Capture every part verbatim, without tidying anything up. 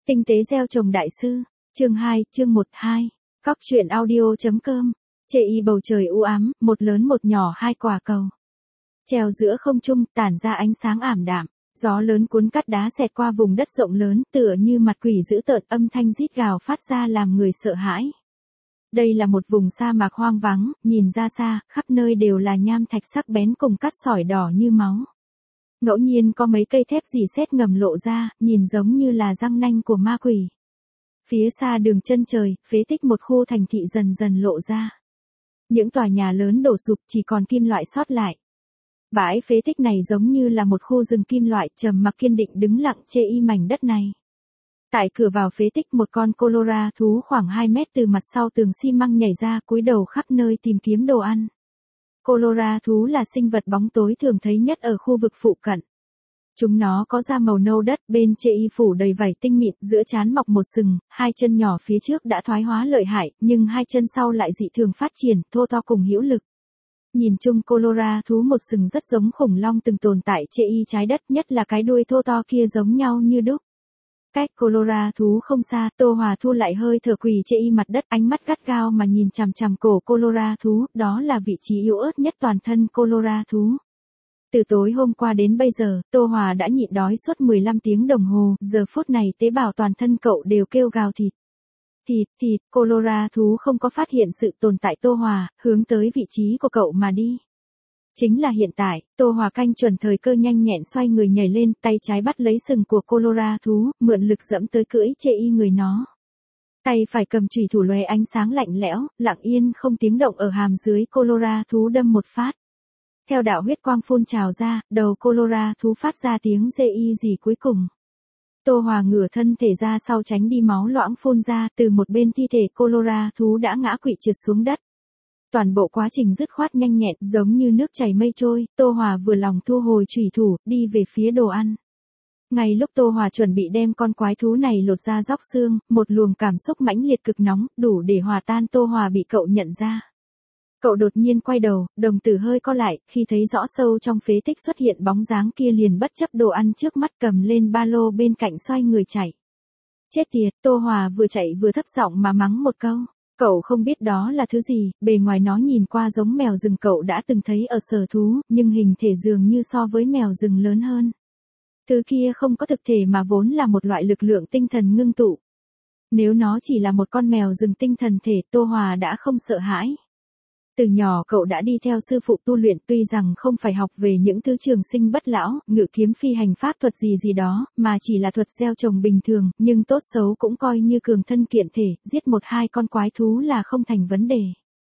Tinh tế gieo trồng đại sư, chương hai, chương một, hai. Cóc truyện audio.com. Chê y bầu trời u ám, một lớn một nhỏ hai quả cầu. Treo giữa không trung, tản ra ánh sáng ảm đạm, gió lớn cuốn cắt đá xẹt qua vùng đất rộng lớn, tựa như mặt quỷ dữ tợn, âm thanh rít gào phát ra làm người sợ hãi. Đây là một vùng sa mạc hoang vắng, nhìn ra xa, khắp nơi đều là nham thạch sắc bén cùng cát sỏi đỏ như máu. Ngẫu nhiên có mấy cây thép rỉ sét ngầm lộ ra, nhìn giống như là răng nanh của ma quỷ. Phía xa đường chân trời, phế tích một khu thành thị dần dần lộ ra. Những tòa nhà lớn đổ sụp, chỉ còn kim loại sót lại. Bãi phế tích này giống như là một khu rừng kim loại, trầm mặc kiên định đứng lặng chê y mảnh đất này. Tại cửa vào phế tích, một con Colora thú khoảng hai mét từ mặt sau tường xi măng nhảy ra, cúi đầu khắp nơi tìm kiếm đồ ăn. Colora thú là sinh vật bóng tối thường thấy nhất ở khu vực phụ cận. Chúng nó có da màu nâu đất, bên chê y phủ đầy vảy tinh mịn, giữa trán mọc một sừng, hai chân nhỏ phía trước đã thoái hóa lợi hại, nhưng hai chân sau lại dị thường phát triển, thô to cùng hữu lực. Nhìn chung Colora thú một sừng rất giống khủng long từng tồn tại chê y trái đất, nhất là cái đuôi thô to kia giống nhau như đúc. Cách Colora thú không xa, Tô Hòa thu lại hơi thở quỳ chê y mặt đất, ánh mắt gắt gao mà nhìn chằm chằm cổ Colora thú, đó là vị trí yếu ớt nhất toàn thân Colora thú. Từ tối hôm qua đến bây giờ, Tô Hòa đã nhịn đói suốt mười lăm tiếng đồng hồ, giờ phút này tế bào toàn thân cậu đều kêu gào thịt. Thịt, thịt, Colora thú không có phát hiện sự tồn tại Tô Hòa, hướng tới vị trí của cậu mà đi. Chính là hiện tại, Tô Hòa canh chuẩn thời cơ nhanh nhẹn xoay người nhảy lên, tay trái bắt lấy sừng của Colora thú, mượn lực dẫm tới cưỡi chê y người nó. Tay phải cầm chùy thủ lóe ánh sáng lạnh lẽo, lặng yên không tiếng động ở hàm dưới Colora thú đâm một phát. Theo đạo huyết quang phun trào ra, đầu Colora thú phát ra tiếng rê y gì cuối cùng. Tô Hòa ngửa thân thể ra sau tránh đi máu loãng phun ra, từ một bên thi thể Colora thú đã ngã quỵ trượt xuống đất. Toàn bộ quá trình dứt khoát nhanh nhẹn, giống như nước chảy mây trôi, Tô Hòa vừa lòng thu hồi chùy thủ, đi về phía đồ ăn. Ngay lúc Tô Hòa chuẩn bị đem con quái thú này lột ra róc xương, một luồng cảm xúc mãnh liệt cực nóng, đủ để hòa tan Tô Hòa bị cậu nhận ra. Cậu đột nhiên quay đầu, đồng tử hơi co lại, khi thấy rõ sâu trong phế tích xuất hiện bóng dáng kia liền bất chấp đồ ăn trước mắt cầm lên ba lô bên cạnh xoay người chạy. Chết tiệt, Tô Hòa vừa chạy vừa thấp giọng mà mắng một câu. Cậu không biết đó là thứ gì, bề ngoài nó nhìn qua giống mèo rừng cậu đã từng thấy ở sở thú, nhưng hình thể dường như so với mèo rừng lớn hơn. Thứ kia không có thực thể mà vốn là một loại lực lượng tinh thần ngưng tụ. Nếu nó chỉ là một con mèo rừng tinh thần thể, Tô Hòa đã không sợ hãi. Từ nhỏ cậu đã đi theo sư phụ tu luyện, tuy rằng không phải học về những thứ trường sinh bất lão, ngự kiếm phi hành pháp thuật gì gì đó, mà chỉ là thuật gieo trồng bình thường, nhưng tốt xấu cũng coi như cường thân kiện thể, giết một hai con quái thú là không thành vấn đề.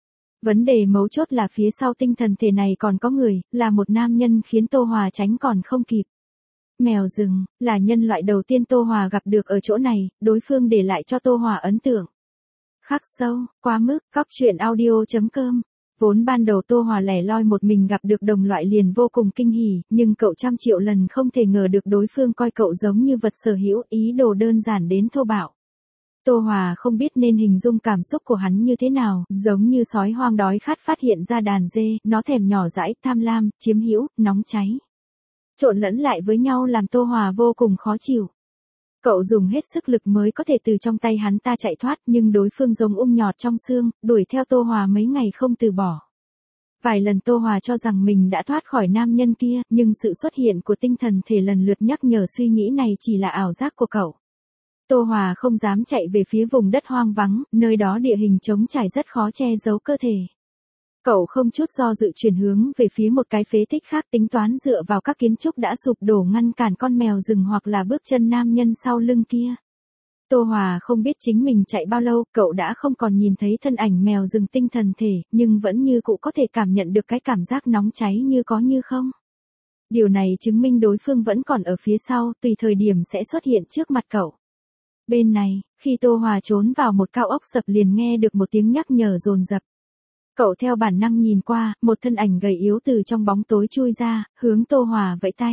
Vấn đề mấu chốt là phía sau tinh thần thể này còn có người, là một nam nhân khiến Tô Hòa tránh còn không kịp. Mèo rừng, là nhân loại đầu tiên Tô Hòa gặp được ở chỗ này, đối phương để lại cho Tô Hòa ấn tượng khắc sâu, quá mức. Cóc truyện audio.com. Vốn ban đầu Tô Hòa lẻ loi một mình gặp được đồng loại liền vô cùng kinh hỉ, nhưng cậu trăm triệu lần không thể ngờ được đối phương coi cậu giống như vật sở hữu, ý đồ đơn giản đến thô bạo. Tô Hòa không biết nên hình dung cảm xúc của hắn như thế nào, giống như sói hoang đói khát phát hiện ra đàn dê, nó thèm nhỏ dãi, tham lam, chiếm hữu, nóng cháy. Trộn lẫn lại với nhau làm Tô Hòa vô cùng khó chịu. Cậu dùng hết sức lực mới có thể từ trong tay hắn ta chạy thoát, nhưng đối phương giống ung nhọt trong xương, đuổi theo Tô Hòa mấy ngày không từ bỏ. Vài lần Tô Hòa cho rằng mình đã thoát khỏi nam nhân kia, nhưng sự xuất hiện của tinh thần thể lần lượt nhắc nhở suy nghĩ này chỉ là ảo giác của cậu. Tô Hòa không dám chạy về phía vùng đất hoang vắng, nơi đó địa hình trống trải rất khó che giấu cơ thể. Cậu không chút do dự chuyển hướng về phía một cái phế tích khác, tính toán dựa vào các kiến trúc đã sụp đổ ngăn cản con mèo rừng hoặc là bước chân nam nhân sau lưng kia. Tô Hòa không biết chính mình chạy bao lâu, cậu đã không còn nhìn thấy thân ảnh mèo rừng tinh thần thể, nhưng vẫn như cũ có thể cảm nhận được cái cảm giác nóng cháy như có như không. Điều này chứng minh đối phương vẫn còn ở phía sau, tùy thời điểm sẽ xuất hiện trước mặt cậu. Bên này, khi Tô Hòa trốn vào một cao ốc sập liền nghe được một tiếng nhắc nhở dồn dập. Cậu theo bản năng nhìn qua, một thân ảnh gầy yếu từ trong bóng tối chui ra, hướng Tô Hòa vẫy tay.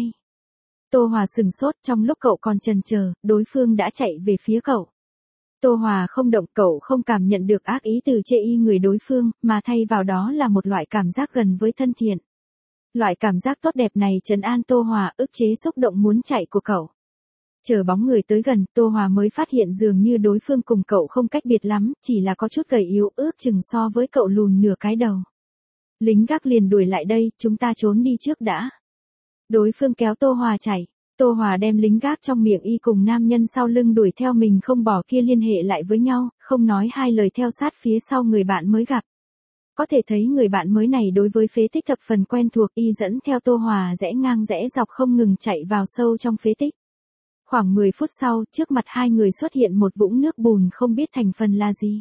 Tô Hòa sừng sốt, trong lúc cậu còn chần chờ, đối phương đã chạy về phía cậu. Tô Hòa không động, cậu không cảm nhận được ác ý từ chê y người đối phương, mà thay vào đó là một loại cảm giác gần với thân thiện. Loại cảm giác tốt đẹp này trấn an Tô Hòa, ức chế xúc động muốn chạy của cậu. Chờ bóng người tới gần, Tô Hòa mới phát hiện dường như đối phương cùng cậu không cách biệt lắm, chỉ là có chút gầy yếu, ước chừng so với cậu lùn nửa cái đầu. Lính gác liền đuổi lại đây, chúng ta trốn đi trước đã. Đối phương kéo Tô Hòa chạy. Tô Hòa đem lính gác trong miệng y cùng nam nhân sau lưng đuổi theo mình không bỏ kia liên hệ lại với nhau, không nói hai lời theo sát phía sau người bạn mới gặp. Có thể thấy người bạn mới này đối với phế tích thập phần quen thuộc, y dẫn theo Tô Hòa rẽ ngang rẽ dọc không ngừng chạy vào sâu trong phế tích. Khoảng mười phút sau, trước mặt hai người xuất hiện một vũng nước bùn không biết thành phần là gì.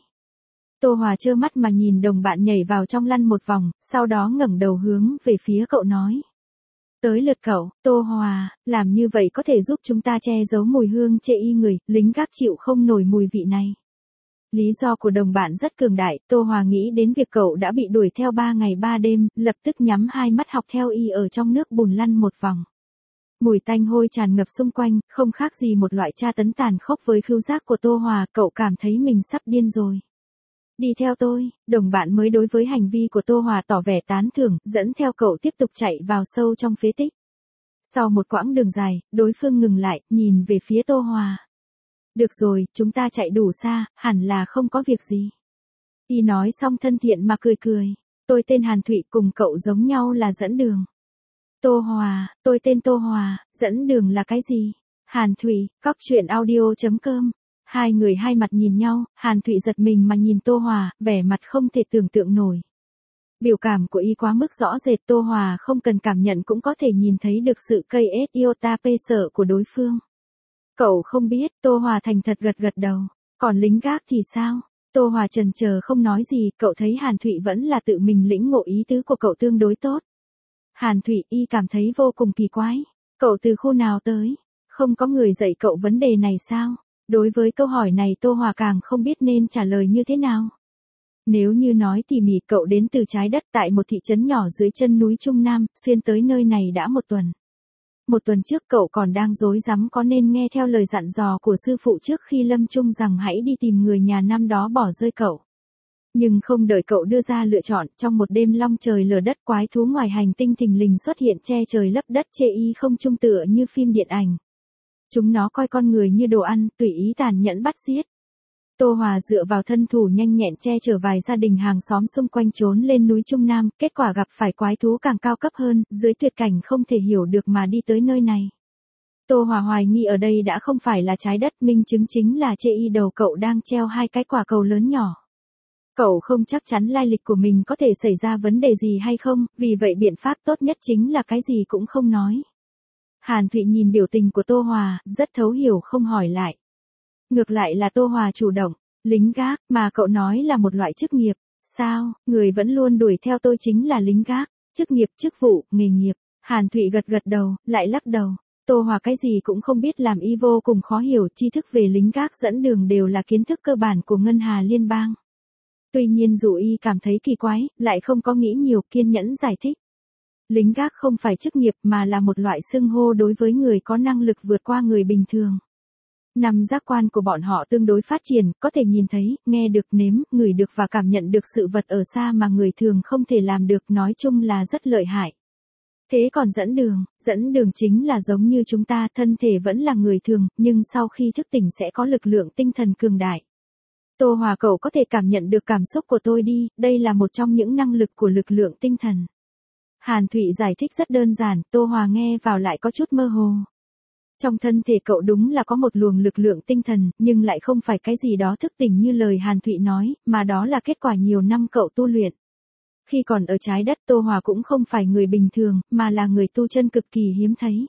Tô Hòa trơ mắt mà nhìn đồng bạn nhảy vào trong lăn một vòng, sau đó ngẩng đầu hướng về phía cậu nói. Tới lượt cậu, Tô Hòa, làm như vậy có thể giúp chúng ta che giấu mùi hương chê y người, lính gác chịu không nổi mùi vị này. Lý do của đồng bạn rất cường đại, Tô Hòa nghĩ đến việc cậu đã bị đuổi theo ba ngày ba đêm, lập tức nhắm hai mắt học theo y ở trong nước bùn lăn một vòng. Mùi tanh hôi tràn ngập xung quanh, không khác gì một loại tra tấn tàn khốc với khứu giác của Tô Hòa, cậu cảm thấy mình sắp điên rồi. Đi theo tôi, đồng bạn mới đối với hành vi của Tô Hòa tỏ vẻ tán thưởng, dẫn theo cậu tiếp tục chạy vào sâu trong phế tích. Sau một quãng đường dài, đối phương ngừng lại, nhìn về phía Tô Hòa. Được rồi, chúng ta chạy đủ xa, hẳn là không có việc gì. Y nói xong thân thiện mà cười cười. Tôi tên Hàn Thụy, cùng cậu giống nhau là dẫn đường. Tô Hòa, tôi tên Tô Hòa, dẫn đường là cái gì? Hàn Thụy, cóc truyện audio chấm com. Hai người hai mặt nhìn nhau, Hàn Thụy giật mình mà nhìn Tô Hòa, vẻ mặt không thể tưởng tượng nổi. Biểu cảm của y quá mức rõ rệt, Tô Hòa không cần cảm nhận cũng có thể nhìn thấy được sự cây ết iota pê sợ của đối phương. Cậu không biết, Tô Hòa thành thật gật gật đầu. Còn lính gác thì sao? Tô Hòa chần chờ không nói gì, cậu thấy Hàn Thụy vẫn là tự mình lĩnh ngộ ý tứ của cậu tương đối tốt. Hàn Thụy y cảm thấy vô cùng kỳ quái. Cậu từ khu nào tới? Không có người dạy cậu vấn đề này sao? Đối với câu hỏi này Tô Hòa càng không biết nên trả lời như thế nào. Nếu như nói tỉ mỉ, cậu đến từ trái đất tại một thị trấn nhỏ dưới chân núi Trung Nam, xuyên tới nơi này đã một tuần. Một tuần trước cậu còn đang rối rắm có nên nghe theo lời dặn dò của sư phụ trước khi lâm chung rằng hãy đi tìm người nhà năm đó bỏ rơi cậu. Nhưng không đợi cậu đưa ra lựa chọn, trong một đêm long trời lở đất, quái thú ngoài hành tinh thình lình xuất hiện che trời lấp đất chê y không trung tựa như phim điện ảnh. Chúng nó coi con người như đồ ăn, tùy ý tàn nhẫn bắt giết. Tô Hòa dựa vào thân thủ nhanh nhẹn che chở vài gia đình hàng xóm xung quanh trốn lên núi Trung Nam, kết quả gặp phải quái thú càng cao cấp hơn, dưới tuyệt cảnh không thể hiểu được mà đi tới nơi này. Tô Hòa hoài nghi ở đây đã không phải là trái đất, minh chứng chính là chê y đầu cậu đang treo hai cái quả cầu lớn nhỏ. Cậu không chắc chắn lai lịch của mình có thể xảy ra vấn đề gì hay không, vì vậy biện pháp tốt nhất chính là cái gì cũng không nói. Hàn Thụy nhìn biểu tình của Tô Hòa, rất thấu hiểu không hỏi lại. Ngược lại là Tô Hòa chủ động, lính gác, mà cậu nói là một loại chức nghiệp. Sao, người vẫn luôn đuổi theo tôi chính là lính gác, chức nghiệp, chức vụ, nghề nghiệp. Hàn Thụy gật gật đầu, lại lắc đầu. Tô Hòa cái gì cũng không biết làm y vô cùng khó hiểu, tri thức về lính gác dẫn đường đều là kiến thức cơ bản của Ngân Hà Liên bang. Tuy nhiên dù y cảm thấy kỳ quái, lại không có nghĩ nhiều, kiên nhẫn giải thích. Lính gác không phải chức nghiệp mà là một loại xưng hô đối với người có năng lực vượt qua người bình thường. Năm giác quan của bọn họ tương đối phát triển, có thể nhìn thấy, nghe được, nếm, ngửi được và cảm nhận được sự vật ở xa mà người thường không thể làm được, nói chung là rất lợi hại. Thế còn dẫn đường, dẫn đường chính là giống như chúng ta, thân thể vẫn là người thường, nhưng sau khi thức tỉnh sẽ có lực lượng tinh thần cường đại. Tô Hòa, cậu có thể cảm nhận được cảm xúc của tôi đi, đây là một trong những năng lực của lực lượng tinh thần. Hàn Thụy giải thích rất đơn giản, Tô Hòa nghe vào lại có chút mơ hồ. Trong thân thể cậu đúng là có một luồng lực lượng tinh thần, nhưng lại không phải cái gì đó thức tỉnh như lời Hàn Thụy nói, mà đó là kết quả nhiều năm cậu tu luyện. Khi còn ở trái đất, Tô Hòa cũng không phải người bình thường, mà là người tu chân cực kỳ hiếm thấy.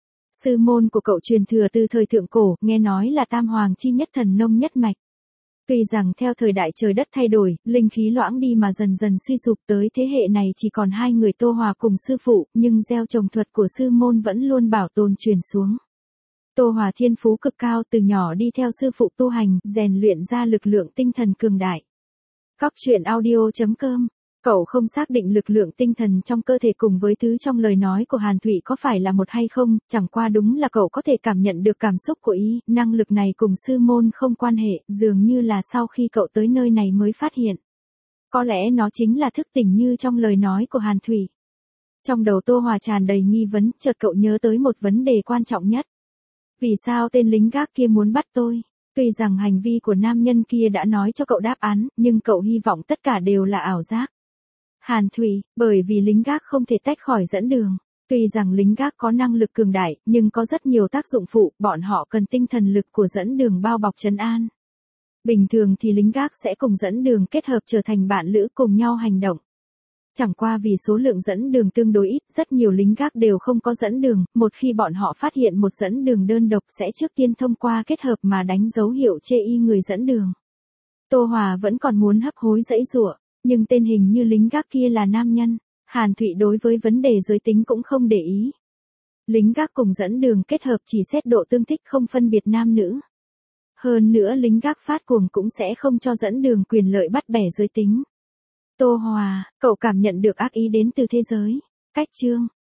Sư môn của cậu truyền thừa từ thời thượng cổ, nghe nói là tam hoàng chi nhất thần nông nhất mạch. Tuy rằng theo thời đại trời đất thay đổi, linh khí loãng đi mà dần dần suy sụp, tới thế hệ này chỉ còn hai người Tô Hòa cùng sư phụ, nhưng gieo trồng thuật của sư môn vẫn luôn bảo tồn truyền xuống. Tô Hòa thiên phú cực cao, từ nhỏ đi theo sư phụ tu hành, rèn luyện ra lực lượng tinh thần cường đại. Cóc truyện audio chấm com. Cậu không xác định lực lượng tinh thần trong cơ thể cùng với thứ trong lời nói của Hàn Thụy có phải là một hay không, chẳng qua đúng là cậu có thể cảm nhận được cảm xúc của y, năng lực này cùng sư môn không quan hệ, dường như là sau khi cậu tới nơi này mới phát hiện. Có lẽ nó chính là thức tỉnh như trong lời nói của Hàn Thụy. Trong đầu Tô Hòa tràn đầy nghi vấn, chợt cậu nhớ tới một vấn đề quan trọng nhất. Vì sao tên lính gác kia muốn bắt tôi? Tuy rằng hành vi của nam nhân kia đã nói cho cậu đáp án, nhưng cậu hy vọng tất cả đều là ảo giác. Hàn Thủy, bởi vì lính gác không thể tách khỏi dẫn đường. Tuy rằng lính gác có năng lực cường đại, nhưng có rất nhiều tác dụng phụ, bọn họ cần tinh thần lực của dẫn đường bao bọc trấn an. Bình thường thì lính gác sẽ cùng dẫn đường kết hợp trở thành bạn lữ cùng nhau hành động. Chẳng qua vì số lượng dẫn đường tương đối ít, rất nhiều lính gác đều không có dẫn đường, một khi bọn họ phát hiện một dẫn đường đơn độc sẽ trước tiên thông qua kết hợp mà đánh dấu hiệu chê y người dẫn đường. Tô Hòa vẫn còn muốn hấp hối dãy giụa, nhưng tên hình như lính gác kia là nam nhân, Hàn Thụy đối với vấn đề giới tính cũng không để ý. Lính gác cùng dẫn đường kết hợp chỉ xét độ tương thích không phân biệt nam nữ. Hơn nữa lính gác phát cuồng cũng sẽ không cho dẫn đường quyền lợi bắt bẻ giới tính. Tô Hòa, cậu cảm nhận được ác ý đến từ thế giới. Cách chương